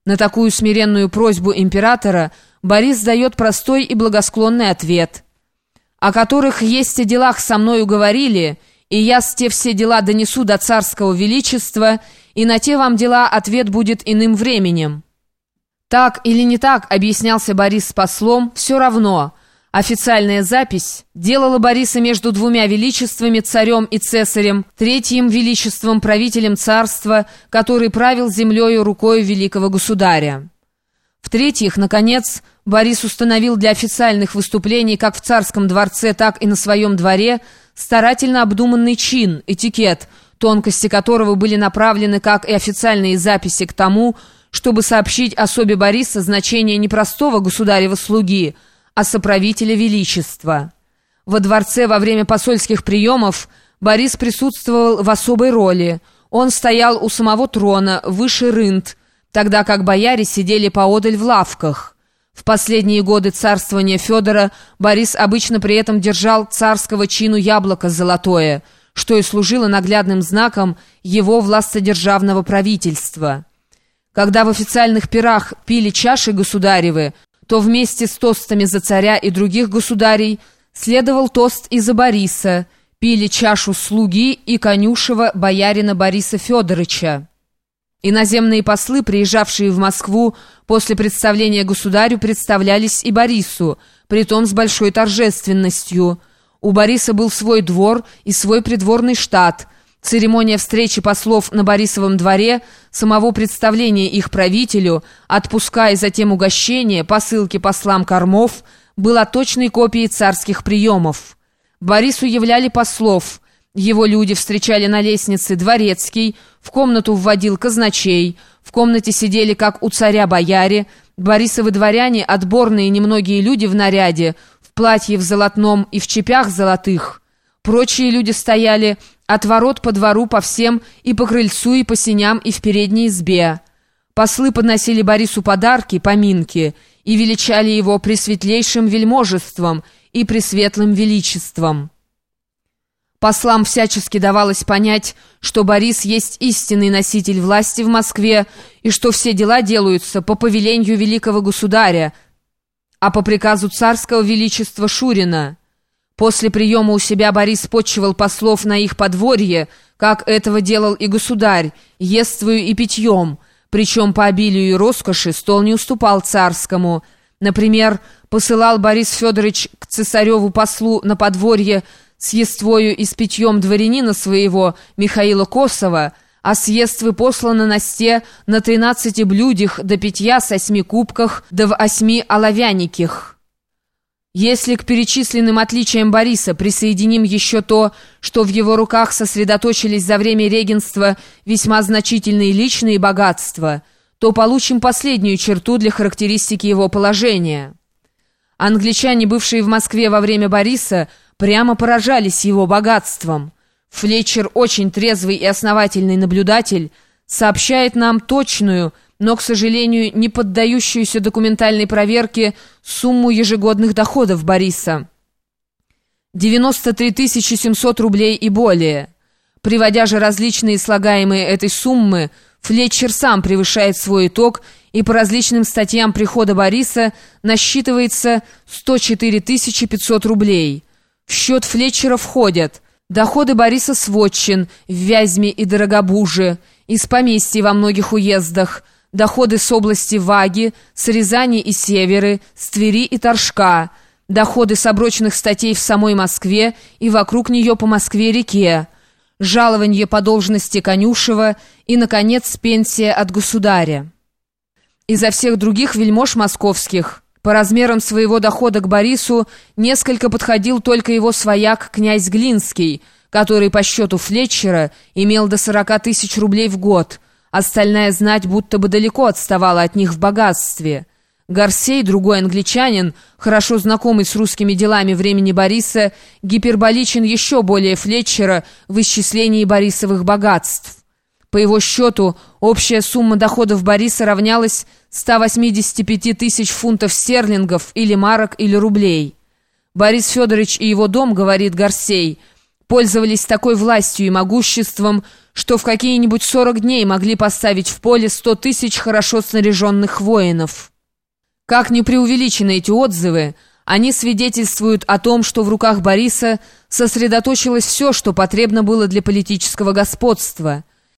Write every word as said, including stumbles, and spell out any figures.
На такую смиренную просьбу императора Борис дает простой и благосклонный ответ: «О которых есть о делах со мною говорили, и я с те все дела донесу до царского величества, и на те вам дела ответ будет иным временем». Так или не так, объяснялся Борис с послом, все равно. Официальная запись делала Бориса между двумя величествами, царем и цесарем, третьим величеством, правителем царства, который правил землею рукою великого государя. В-третьих, наконец, Борис установил для официальных выступлений как в царском дворце, так и на своем дворе старательно обдуманный чин, этикет, тонкости которого были направлены, как и официальные записи, к тому, чтобы сообщить особе Бориса значение не простого государева слуги, а соправителя величества. Во дворце во время посольских приемов Борис присутствовал в особой роли. Он стоял у самого трона, выше рынд, тогда как бояре сидели поодаль в лавках. В последние годы царствования Федора Борис обычно при этом держал царского чину яблоко золотое, что и служило наглядным знаком его властодержавного правительства. Когда в официальных пирах пили чаши государевы, то вместе с тостами за царя и других государей следовал тост и за Бориса, пили чашу слуги и конюшева боярина Бориса Федоровича. Иноземные послы, приезжавшие в Москву после представления государю, представлялись и Борису, притом с большой торжественностью. У Бориса был свой двор и свой придворный штат. Церемония встречи послов на Борисовом дворе, самого представления их правителю, отпуска и затем угощения, посылки послам кормов, была точной копией царских приемов. Борису являли послов. Его люди встречали на лестнице дворецкий, в комнату вводил казначей, в комнате сидели, как у царя, бояре, Борисовы дворяне, отборные немногие люди в наряде, в платье в золотном и в чепях золотых. Прочие люди стояли от ворот по двору, по всем, и по крыльцу, и по сеням, и в передней избе. Послы подносили Борису подарки, поминки, и величали его пресветлейшим вельможеством и пресветлым величеством. Послам всячески давалось понять, что Борис есть истинный носитель власти в Москве, и что все дела делаются по повелению великого государя, а по приказу царского величества Шурина. После приема у себя Борис почивал послов на их подворье, как этого делал и государь, ествою и питьем, причем по обилию и роскоши стол не уступал царскому. Например, посылал Борис Федорович к цесареву послу на подворье с ествою и с питьем дворянина своего Михаила Косова, а с ествы послано на сте на тринадцати блюдях до питья с осьми кубках да в осьми оловяниких. Если к перечисленным отличиям Бориса присоединим еще то, что в его руках сосредоточились за время регенства весьма значительные личные богатства, то получим последнюю черту для характеристики его положения. Англичане, бывшие в Москве во время Бориса, прямо поражались его богатством. Флетчер, очень трезвый и основательный наблюдатель, сообщает нам точную, но, к сожалению, не поддающуюся документальной проверке сумму ежегодных доходов Бориса. девяносто три тысячи семьсот рублей и более. Приводя же различные слагаемые этой суммы, Флетчер сам превышает свой итог, и по различным статьям прихода Бориса насчитывается сто четыре тысячи пятьсот рублей. В счет Флетчера входят доходы Бориса с вотчин в Вязьме и Дорогобуже, из поместьй во многих уездах, доходы с области Ваги, с Рязани и Северы, с Твери и Торжка, доходы с оброчных статей в самой Москве и вокруг нее по Москве-реке, жалованье по должности конюшева и, наконец, пенсия от государя. Изо всех других вельмож московских по размерам своего дохода к Борису несколько подходил только его свояк князь Глинский, который по счету Флетчера имел до сорока тысяч рублей в год. Остальная знать будто бы далеко отставала от них в богатстве. Гарсей, другой англичанин, хорошо знакомый с русскими делами времени Бориса, гиперболичен еще более Флетчера в исчислении Борисовых богатств. По его счету, общая сумма доходов Бориса равнялась ста восьмидесяти пяти тысяч фунтов стерлингов или марок или рублей. Борис Федорович и его дом, говорит Гарсей, пользовались такой властью и могуществом, что в какие-нибудь сорок дней могли поставить в поле сто тысяч хорошо снаряженных воинов. Как не преувеличены эти отзывы, они свидетельствуют о том, что в руках Бориса сосредоточилось все, что потребно было для политического господства.